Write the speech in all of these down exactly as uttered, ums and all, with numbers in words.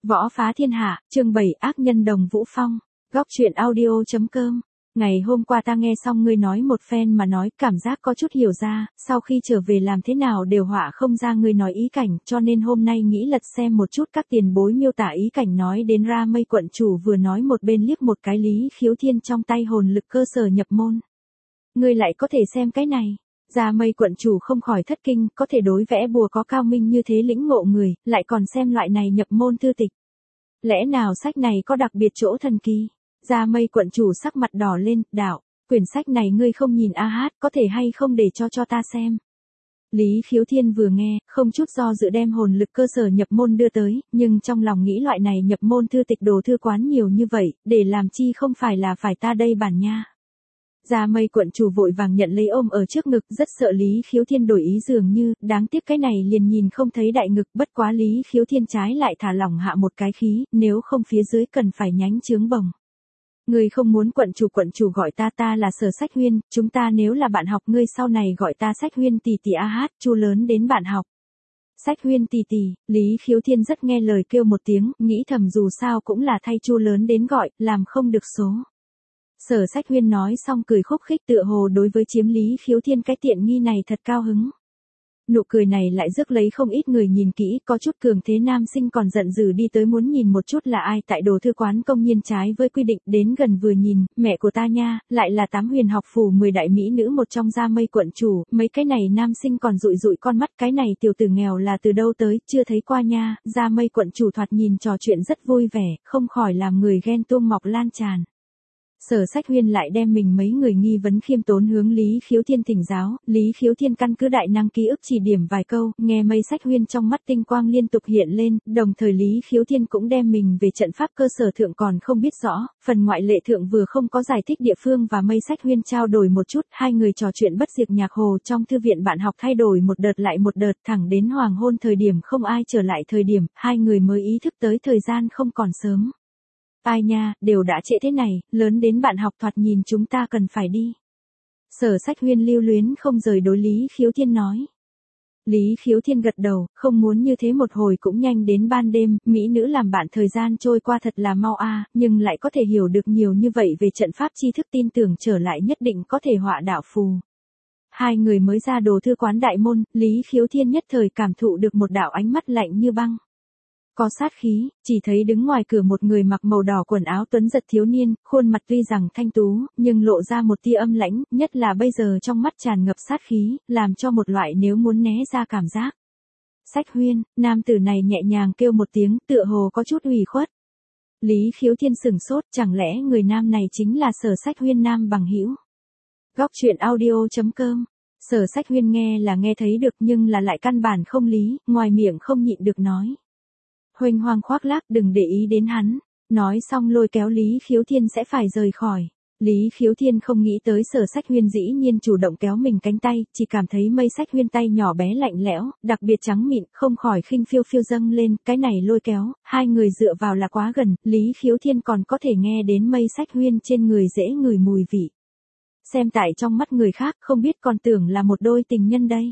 Võ phá thiên hạ, chương bảy ác nhân đồng Vũ Phong. Góc truyện audio.com. Ngày hôm qua ta nghe xong ngươi nói một phen mà nói, cảm giác có chút hiểu ra, sau khi trở về làm thế nào đều họa không ra ngươi nói ý cảnh, cho nên hôm nay nghĩ lật xem một chút các tiền bối miêu tả ý cảnh nói đến ra mây quận chủ vừa nói một bên liếc một cái Lý Khiếu Thiên trong tay hồn lực cơ sở nhập môn. Ngươi lại có thể xem cái này. Ra mây quận chủ không khỏi thất kinh, có thể đối vẽ bùa có cao minh như thế lĩnh ngộ người, lại còn xem loại này nhập môn thư tịch. Lẽ nào sách này có đặc biệt chỗ thần kỳ? Ra mây quận chủ sắc mặt đỏ lên, đạo, quyển sách này ngươi không nhìn a hát, có thể hay không để cho cho ta xem. Lý Khiếu Thiên vừa nghe, không chút do dự đem hồn lực cơ sở nhập môn đưa tới, nhưng trong lòng nghĩ loại này nhập môn thư tịch đồ thư quán nhiều như vậy, để làm chi không phải là phải ta đây bản nha. Ra mây quận chủ vội vàng nhận lấy ôm ở trước ngực, rất sợ Lý Khiếu Thiên đổi ý dường như, đáng tiếc cái này liền nhìn không thấy đại ngực, bất quá Lý Khiếu Thiên trái lại thả lỏng hạ một cái khí, nếu không phía dưới cần phải nhánh chướng bồng. Ngươi không muốn quận chủ quận chủ gọi ta ta là Sở Sách Huyên, chúng ta nếu là bạn học ngươi sau này gọi ta Sách Huyên tỷ tỷ a hát, chu lớn đến bạn học. Sách Huyên tỷ tỷ, Lý Khiếu Thiên rất nghe lời kêu một tiếng, nghĩ thầm dù sao cũng là thay chu lớn đến gọi, làm không được số. Sở Sách Huyên nói xong cười khúc khích tựa hồ đối với chiếm Lý Khiếu Thiên cái tiện nghi này thật cao hứng. Nụ cười này lại rước lấy không ít người nhìn kỹ, có chút cường thế nam sinh còn giận dữ đi tới muốn nhìn một chút là ai tại đồ thư quán công nhiên trái với quy định, đến gần vừa nhìn, mẹ của ta nha, lại là tám huyền học phủ mười đại mỹ nữ một trong Ra mây quận chủ, mấy cái này nam sinh còn dụi dụi con mắt, cái này tiểu tử nghèo là từ đâu tới, chưa thấy qua nha. Ra mây quận chủ thoạt nhìn trò chuyện rất vui vẻ, không khỏi làm người ghen tuông mọc lan tràn. Sở Sách Huyên lại đem mình mấy người nghi vấn khiêm tốn hướng Lý Khiếu Thiên thỉnh giáo, Lý Khiếu Thiên căn cứ đại năng ký ức chỉ điểm vài câu, nghe mây Sách Huyên trong mắt tinh quang liên tục hiện lên, đồng thời Lý Khiếu Thiên cũng đem mình về trận pháp cơ sở thượng còn không biết rõ, phần ngoại lệ thượng vừa không có giải thích địa phương và mây Sách Huyên trao đổi một chút, hai người trò chuyện bất diệt nhạc hồ trong thư viện bạn học thay đổi một đợt lại một đợt, thẳng đến hoàng hôn thời điểm không ai trở lại thời điểm, hai người mới ý thức tới thời gian không còn sớm. Ai nha, đều đã trễ thế này, lớn đến bạn học thoạt nhìn chúng ta cần phải đi. Sở Sách Huyên lưu luyến không rời đối Lý Khiếu Thiên nói. Lý Khiếu Thiên gật đầu, không muốn như thế một hồi cũng nhanh đến ban đêm, mỹ nữ làm bạn thời gian trôi qua thật là mau a, nhưng lại có thể hiểu được nhiều như vậy về trận pháp tri thức, tin tưởng trở lại nhất định có thể họa đạo phù. Hai người mới ra đồ thư quán đại môn, Lý Khiếu Thiên nhất thời cảm thụ được một đạo ánh mắt lạnh như băng. Có sát khí, chỉ thấy đứng ngoài cửa một người mặc màu đỏ quần áo tuấn giật thiếu niên, khuôn mặt tuy rằng thanh tú, nhưng lộ ra một tia âm lãnh, nhất là bây giờ trong mắt tràn ngập sát khí, làm cho một loại nếu muốn né ra cảm giác. Sách Huyên, nam tử này nhẹ nhàng kêu một tiếng, tựa hồ có chút ủy khuất. Lý Khiếu Thiên sừng sốt, chẳng lẽ người nam này chính là Sở Sách Huyên nam bằng hữu. Góc truyện audio.com. Sở Sách Huyên nghe là nghe thấy được nhưng là lại căn bản không lý, ngoài miệng không nhịn được nói. Huênh hoang khoác lác, đừng để ý đến hắn. Nói xong lôi kéo Lý Khiếu Thiên sẽ phải rời khỏi. Lý Khiếu Thiên không nghĩ tới Sở Sách Huyên dĩ nhiên chủ động kéo mình cánh tay, chỉ cảm thấy mây Sách Huyên tay nhỏ bé lạnh lẽo, đặc biệt trắng mịn, không khỏi khinh phiêu phiêu dâng lên, cái này lôi kéo, hai người dựa vào là quá gần, Lý Khiếu Thiên còn có thể nghe đến mây Sách Huyên trên người dễ ngửi mùi vị. Xem tại trong mắt người khác không biết còn tưởng là một đôi tình nhân đây.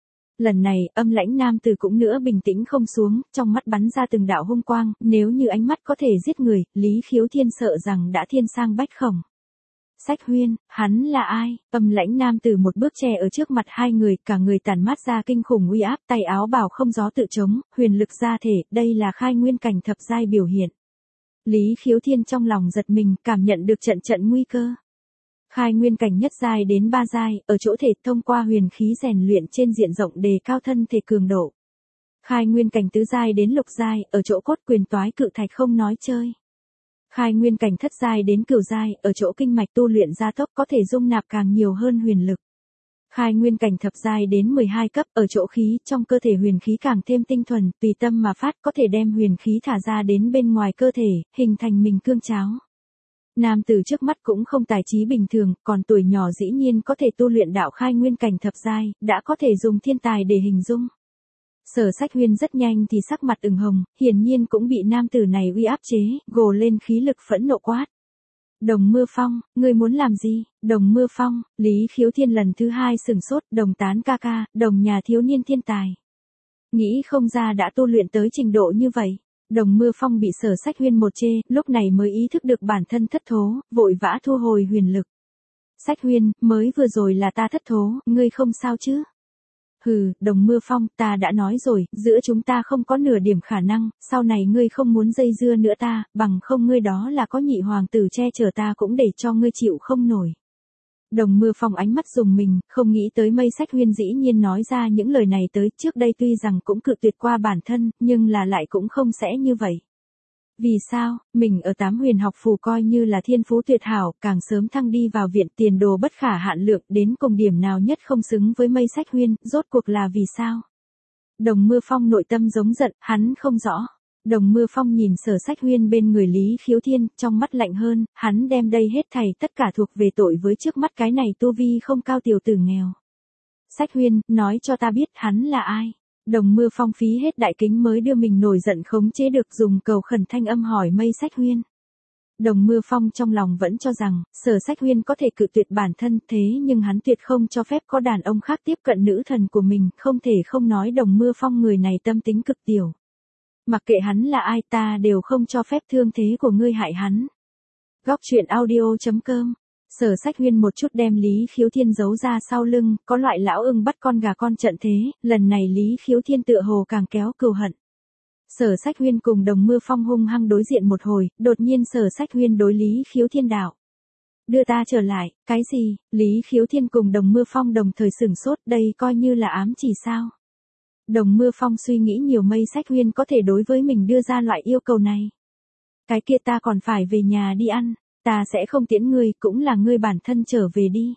Lần này, âm lãnh nam tử cũng nữa bình tĩnh không xuống, trong mắt bắn ra từng đạo hung quang, nếu như ánh mắt có thể giết người, Lý Khiếu Thiên sợ rằng đã thiên sang bách khổng. Sách Huyên, hắn là ai? Âm lãnh nam tử một bước che ở trước mặt hai người, cả người tản mát ra kinh khủng uy áp, tay áo bào không gió tự chống, huyền lực ra thể, đây là khai nguyên cảnh thập giai biểu hiện. Lý Khiếu Thiên trong lòng giật mình, cảm nhận được trận trận nguy cơ. Khai nguyên cảnh nhất giai đến ba giai, ở chỗ thể thông qua huyền khí rèn luyện trên diện rộng đề cao thân thể cường độ. Khai nguyên cảnh tứ giai đến lục giai, ở chỗ cốt quyền toái cự thạch không nói chơi. Khai nguyên cảnh thất giai đến cửu giai, ở chỗ kinh mạch tu luyện gia tốc có thể dung nạp càng nhiều hơn huyền lực. Khai nguyên cảnh thập giai đến mười hai cấp, ở chỗ khí trong cơ thể huyền khí càng thêm tinh thuần, tùy tâm mà phát có thể đem huyền khí thả ra đến bên ngoài cơ thể, hình thành mình cương cháo. Nam tử trước mắt cũng không tài trí bình thường, còn tuổi nhỏ dĩ nhiên có thể tu luyện đạo khai nguyên cảnh thập giai, đã có thể dùng thiên tài để hình dung. Sở Sách Huyên rất nhanh thì sắc mặt ửng hồng, hiển nhiên cũng bị nam tử này uy áp chế, gồ lên khí lực phẫn nộ quát. Đồng Mưa Phong, ngươi muốn làm gì? Đồng Mưa Phong, Lý Khiếu Thiên lần thứ hai sừng sốt, đồng tán ca ca, đồng nhà thiếu niên thiên tài. Nghĩ không ra đã tu luyện tới trình độ như vậy. Đồng Mưa Phong bị Sở Sách Huyên một chê, lúc này mới ý thức được bản thân thất thố, vội vã thu hồi huyền lực. Sách Huyên, mới vừa rồi là ta thất thố, ngươi không sao chứ? Hừ, Đồng Mưa Phong, ta đã nói rồi, giữa chúng ta không có nửa điểm khả năng, sau này ngươi không muốn dây dưa nữa ta, bằng không ngươi đó là có nhị hoàng tử che chở ta cũng để cho ngươi chịu không nổi. Đồng Mưa Phong ánh mắt rùng mình, không nghĩ tới Mây Sách Huyên dĩ nhiên nói ra những lời này tới, trước đây tuy rằng cũng cự tuyệt qua bản thân, nhưng là lại cũng không sẽ như vậy. Vì sao, mình ở Tám Huyền học phủ coi như là thiên phú tuyệt hảo, càng sớm thăng đi vào viện tiền đồ bất khả hạn lượng, đến cùng điểm nào nhất không xứng với Mây Sách Huyên, rốt cuộc là vì sao? Đồng Mưa Phong nội tâm giống giận, hắn không rõ. Đồng Mưa Phong nhìn Sở Sách Huyên bên người Lý Khiếu Thiên, trong mắt lạnh hơn, hắn đem đây hết thảy tất cả thuộc về tội với trước mắt cái này tu vi không cao tiểu tử nghèo. Sách Huyên, nói cho ta biết hắn là ai? Đồng Mưa Phong phí hết đại kính mới đưa mình nổi giận khống chế được dùng cầu khẩn thanh âm hỏi Mây Sách Huyên. Đồng Mưa Phong trong lòng vẫn cho rằng, Sở Sách Huyên có thể cự tuyệt bản thân thế nhưng hắn tuyệt không cho phép có đàn ông khác tiếp cận nữ thần của mình, không thể không nói Đồng Mưa Phong người này tâm tính cực tiểu. Mặc kệ hắn là ai ta đều không cho phép thương thế của ngươi hại hắn. Góc truyện audio chấm com. Sở Sách Huyên một chút đem Lý Khiếu Thiên giấu ra sau lưng, có loại lão ưng bắt con gà con trận thế, lần này Lý Khiếu Thiên tựa hồ càng kéo cừu hận. Sở Sách Huyên cùng Đồng Mưa Phong hung hăng đối diện một hồi, đột nhiên Sở Sách Huyên đối Lý Khiếu Thiên đạo. Đưa ta trở lại, cái gì? Lý Khiếu Thiên cùng Đồng Mưa Phong đồng thời sửng sốt, đây coi như là ám chỉ sao? Đồng Mưa Phong suy nghĩ nhiều Mây Sách Huyên có thể đối với mình đưa ra loại yêu cầu này. Cái kia ta còn phải về nhà đi ăn, ta sẽ không tiễn ngươi, cũng là ngươi bản thân trở về đi.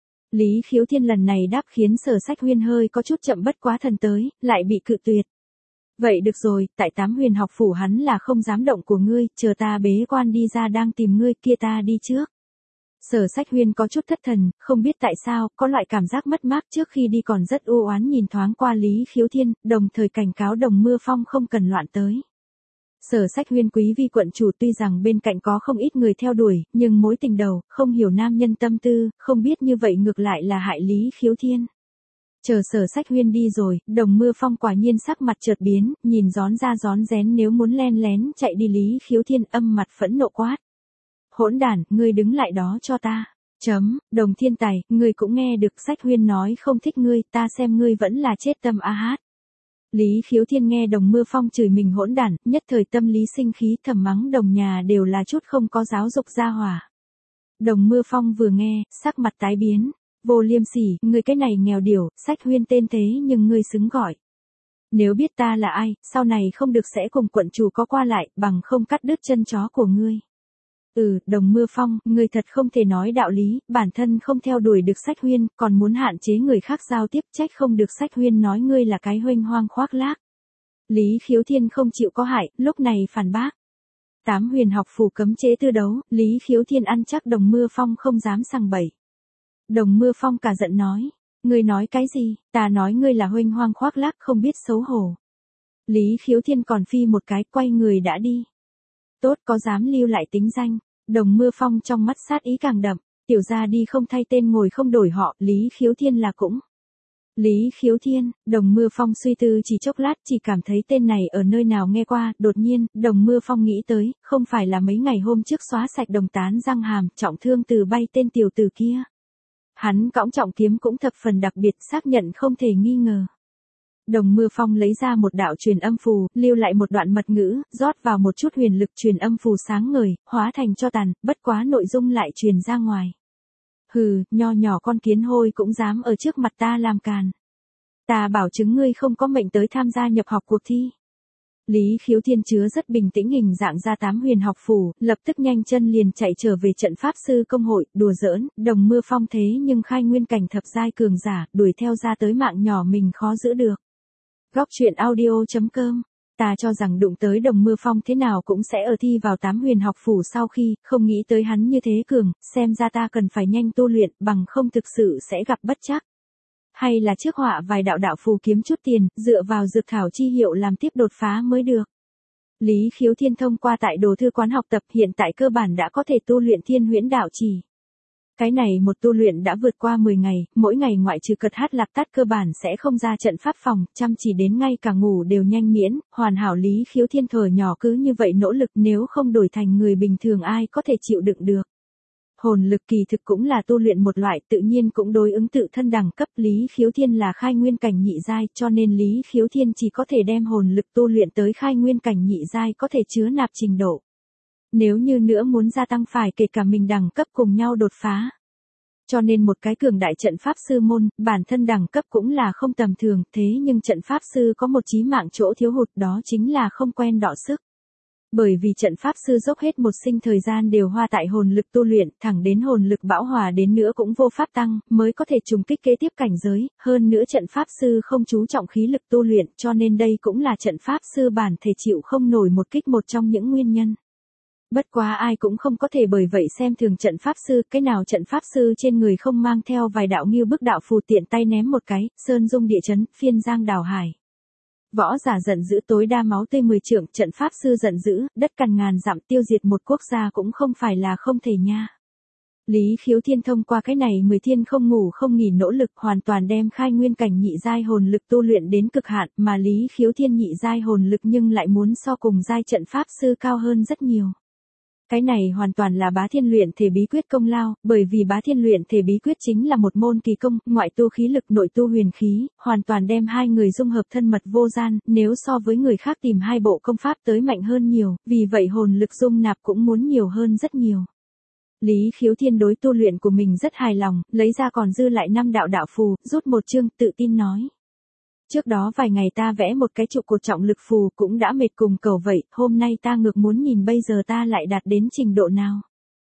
Lý Khiếu Thiên lần này đáp khiến Sở Sách Huyên hơi có chút chậm bất quá thần tới, lại bị cự tuyệt. Vậy được rồi, tại Tám Huyền học phủ hắn là không dám động của ngươi, chờ ta bế quan đi ra đang tìm ngươi, kia ta đi trước. Sở Sách Huyên có chút thất thần, không biết tại sao, có loại cảm giác mất mát trước khi đi còn rất u oán nhìn thoáng qua Lý Khiếu Thiên, đồng thời cảnh cáo Đồng Mưa Phong không cần loạn tới. Sở Sách Huyên quý vi quận chủ tuy rằng bên cạnh có không ít người theo đuổi, nhưng mối tình đầu, không hiểu nam nhân tâm tư, không biết như vậy ngược lại là hại Lý Khiếu Thiên. Chờ Sở Sách Huyên đi rồi, Đồng Mưa Phong quả nhiên sắc mặt chợt biến, nhìn rón ra rón rén nếu muốn len lén chạy đi Lý Khiếu Thiên âm mặt phẫn nộ quát. Hỗn đản, ngươi đứng lại đó cho ta. Chấm, Đồng Thiên Tài, ngươi cũng nghe được Sách Huyên nói không thích ngươi, ta xem ngươi vẫn là chết tâm a hát. Lý Khiếu Thiên nghe Đồng Mưa Phong chửi mình hỗn đản, nhất thời tâm lý sinh khí thầm mắng đồng nhà đều là chút không có giáo dục gia hỏa. Đồng Mưa Phong vừa nghe, sắc mặt tái biến. Vô liêm sỉ, ngươi cái này nghèo điểu, Sách Huyên tên thế nhưng ngươi xứng gọi. Nếu biết ta là ai, sau này không được sẽ cùng quận chủ có qua lại, bằng không cắt đứt chân chó của ngươi. Ừ, Đồng Mưa Phong, ngươi thật không thể nói đạo lý, bản thân không theo đuổi được Sách Huyên, còn muốn hạn chế người khác giao tiếp, trách không được Sách Huyên nói ngươi là cái huênh hoang khoác lác. Lý Khiếu Thiên không chịu có hại, lúc này phản bác. Tám Huyền học phủ cấm chế tư đấu, Lý Khiếu Thiên ăn chắc Đồng Mưa Phong không dám sằng bậy. Đồng Mưa Phong cả giận nói, ngươi nói cái gì, ta nói ngươi là huênh hoang khoác lác không biết xấu hổ. Lý Khiếu Thiên còn phi một cái quay người đã đi. Tốt có dám lưu lại tính danh, Đồng Mưa Phong trong mắt sát ý càng đậm, tiểu ra đi không thay tên ngồi không đổi họ, Lý Khiếu Thiên là cũng. Lý Khiếu Thiên, Đồng Mưa Phong suy tư chỉ chốc lát chỉ cảm thấy tên này ở nơi nào nghe qua, đột nhiên, Đồng Mưa Phong nghĩ tới, không phải là mấy ngày hôm trước xóa sạch Đồng Tán răng hàm, trọng thương từ bay tên tiểu tử kia. Hắn cõng trọng kiếm cũng thập phần đặc biệt xác nhận không thể nghi ngờ. Đồng Mưa Phong lấy ra một đạo truyền âm phù, lưu lại một đoạn mật ngữ, rót vào một chút huyền lực truyền âm phù sáng ngời, hóa thành cho tàn, bất quá nội dung lại truyền ra ngoài. Hừ, nho nhỏ con kiến hôi cũng dám ở trước mặt ta làm càn. Ta bảo chứng ngươi không có mệnh tới tham gia nhập học cuộc thi. Lý Khiếu Thiên chứa rất bình tĩnh hình dạng ra Tám Huyền học phủ, lập tức nhanh chân liền chạy trở về trận pháp sư công hội, đùa giỡn, Đồng Mưa Phong thế nhưng khai nguyên cảnh thập giai cường giả, đuổi theo ra tới mạng nhỏ mình khó giữ được. Góc truyện audio chấm com. Ta cho rằng đụng tới Đồng Mưa Phong thế nào cũng sẽ ở thi vào Tám Huyền học phủ sau khi, không nghĩ tới hắn như thế cường, xem ra ta cần phải nhanh tu luyện, bằng không thực sự sẽ gặp bất trắc. Hay là trước họa vài đạo đạo phù kiếm chút tiền, dựa vào dược thảo chi hiệu làm tiếp đột phá mới được. Lý Khiếu Thiên thông qua tại đồ thư quán học tập hiện tại cơ bản đã có thể tu luyện Thiên Huyễn đạo chỉ. Cái này một tu luyện đã vượt qua mười ngày, mỗi ngày ngoại trừ cật hát lạc tát cơ bản sẽ không ra trận pháp phòng, chăm chỉ đến ngay cả ngủ đều nhanh miễn, hoàn hảo Lý Khiếu Thiên thở nhỏ cứ như vậy nỗ lực, nếu không đổi thành người bình thường ai có thể chịu đựng được. Hồn lực kỳ thực cũng là tu luyện một loại, tự nhiên cũng đối ứng tự thân đẳng cấp. Lý Khiếu Thiên là khai nguyên cảnh nhị giai, cho nên Lý Khiếu Thiên chỉ có thể đem hồn lực tu luyện tới khai nguyên cảnh nhị giai có thể chứa nạp trình độ. Nếu như nữa muốn gia tăng phải kể cả mình đẳng cấp cùng nhau đột phá. Cho nên một cái cường đại trận pháp sư môn, bản thân đẳng cấp cũng là không tầm thường, thế nhưng trận pháp sư có một chí mạng chỗ thiếu hụt, đó chính là không quen đọ sức. Bởi vì trận pháp sư dốc hết một sinh thời gian đều hoa tại hồn lực tu luyện, thẳng đến hồn lực bão hòa đến nữa cũng vô pháp tăng, mới có thể trùng kích kế tiếp cảnh giới, hơn nữa trận pháp sư không chú trọng khí lực tu luyện, cho nên đây cũng là trận pháp sư bản thể chịu không nổi một kích một trong những nguyên nhân. Bất quá ai cũng không có thể bởi vậy xem thường trận pháp sư, cái nào trận pháp sư trên người không mang theo vài đạo nghiêu bức đạo phù tiện tay ném một cái, sơn dung địa chấn, phiên giang đào hải. Võ giả giận dữ tối đa máu tươi mười trượng, trận pháp sư giận dữ, đất cằn ngàn dặm tiêu diệt một quốc gia cũng không phải là không thể nha. Lý Khiếu Thiên thông qua cái này mười thiên không ngủ không nghỉ nỗ lực hoàn toàn đem khai nguyên cảnh nhị giai hồn lực tu luyện đến cực hạn, mà Lý Khiếu Thiên nhị giai hồn lực nhưng lại muốn so cùng giai trận pháp sư cao hơn rất nhiều. Cái này hoàn toàn là Bá Thiên luyện thể bí quyết công lao, bởi vì Bá Thiên luyện thể bí quyết chính là một môn kỳ công, ngoại tu khí lực nội tu huyền khí, hoàn toàn đem hai người dung hợp thân mật vô gian, nếu so với người khác tìm hai bộ công pháp tới mạnh hơn nhiều, vì vậy hồn lực dung nạp cũng muốn nhiều hơn rất nhiều. Lý Khiếu Thiên đối tu luyện của mình rất hài lòng, lấy ra còn dư lại năm đạo đạo phù, rút một chương, tự tin nói. Trước đó vài ngày ta vẽ một cái trụ cột trọng lực phù cũng đã mệt cùng cầu vậy, hôm nay ta ngược muốn nhìn bây giờ ta lại đạt đến trình độ nào.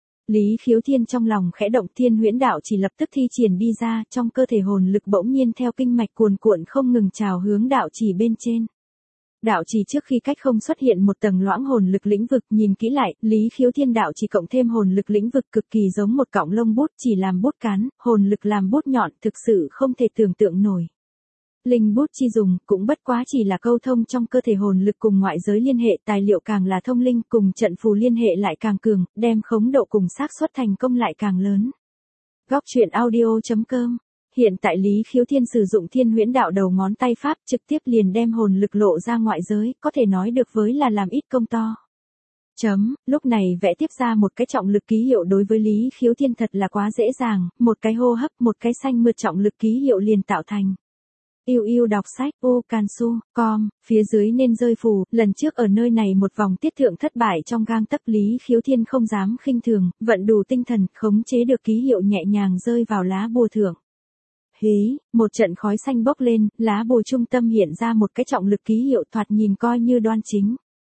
Lý Khiếu Thiên trong lòng khẽ động, Thiên Huyễn Đạo chỉ lập tức thi triển đi ra, trong cơ thể hồn lực bỗng nhiên theo kinh mạch cuồn cuộn không ngừng trào hướng đạo chỉ bên trên. Đạo chỉ trước khi cách không xuất hiện một tầng loãng hồn lực lĩnh vực, nhìn kỹ lại, Lý Khiếu Thiên đạo chỉ cộng thêm hồn lực lĩnh vực cực kỳ giống một cọng lông bút, chỉ làm bút cán, hồn lực làm bút nhọn, thực sự không thể tưởng tượng nổi. Linh bút chi dùng, cũng bất quá chỉ là câu thông trong cơ thể hồn lực cùng ngoại giới liên hệ, tài liệu càng là thông linh, cùng trận phù liên hệ lại càng cường, đem khống độ cùng xác suất thành công lại càng lớn. Góc truyện audio chấm com. Hiện tại Lý Khiếu Thiên sử dụng Thiên Huyễn Đạo đầu ngón tay pháp, trực tiếp liền đem hồn lực lộ ra ngoại giới, có thể nói được với là làm ít công to. Chấm, lúc này vẽ tiếp ra một cái trọng lực ký hiệu đối với Lý Khiếu Thiên thật là quá dễ dàng, một cái hô hấp, một cái xanh mượt trọng lực ký hiệu liền tạo thành. Yêu yêu đọc sách, ô can su, com, phía dưới nên rơi phù, lần trước ở nơi này một vòng tiết thượng thất bại trong gang tấc, Lý Khiếu Thiên không dám khinh thường, vận đủ tinh thần, khống chế được ký hiệu nhẹ nhàng rơi vào lá bùa thượng. Hí, một trận khói xanh bốc lên, lá bùa trung tâm hiện ra một cái trọng lực ký hiệu thoạt nhìn coi như đoan chính.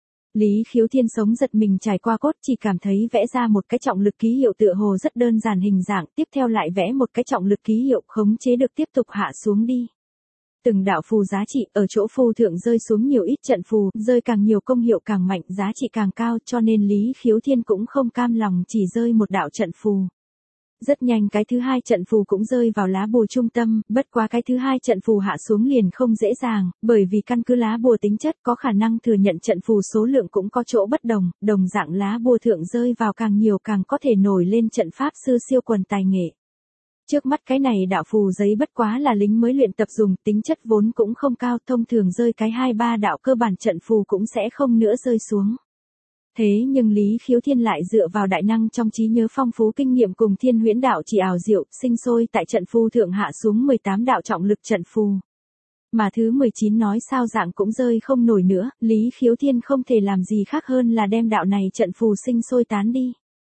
Lý Khiếu Thiên sống giật mình trải qua cốt, chỉ cảm thấy vẽ ra một cái trọng lực ký hiệu tựa hồ rất đơn giản hình dạng, tiếp theo lại vẽ một cái trọng lực ký hiệu khống chế được tiếp tục hạ xuống đi. Từng đạo phù giá trị, ở chỗ phù thượng rơi xuống nhiều ít trận phù, rơi càng nhiều công hiệu càng mạnh, giá trị càng cao, cho nên Lý Khiếu Thiên cũng không cam lòng chỉ rơi một đạo trận phù. Rất nhanh cái thứ hai trận phù cũng rơi vào lá bùa trung tâm, bất quá cái thứ hai trận phù hạ xuống liền không dễ dàng, bởi vì căn cứ lá bùa tính chất có khả năng thừa nhận trận phù số lượng cũng có chỗ bất đồng, đồng dạng lá bùa thượng rơi vào càng nhiều càng có thể nổi lên trận pháp sư siêu quần tài nghệ. Trước mắt cái này đạo phù giấy bất quá là lính mới luyện tập dùng, tính chất vốn cũng không cao, thông thường rơi cái hai ba đạo cơ bản trận phù cũng sẽ không nữa rơi xuống. Thế nhưng Lý Khiếu Thiên lại dựa vào đại năng trong trí nhớ phong phú kinh nghiệm cùng Thiên Huyễn Đạo chỉ ảo diệu, sinh sôi tại trận phù thượng hạ xuống mười tám đạo trọng lực trận phù. Mà thứ mười chín nói sao dạng cũng rơi không nổi nữa, Lý Khiếu Thiên không thể làm gì khác hơn là đem đạo này trận phù sinh sôi tán đi.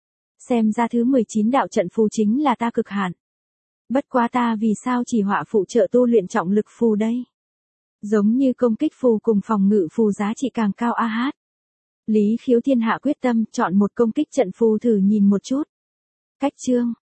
Xem ra thứ mười chín đạo trận phù chính là ta cực hạn. Bất quá ta vì sao chỉ họa phụ trợ tu luyện trọng lực phù đây? Giống như công kích phù cùng phòng ngự phù giá trị càng cao a hát. Lý Khiếu Thiên hạ quyết tâm chọn một công kích trận phù thử nhìn một chút. Cách chương,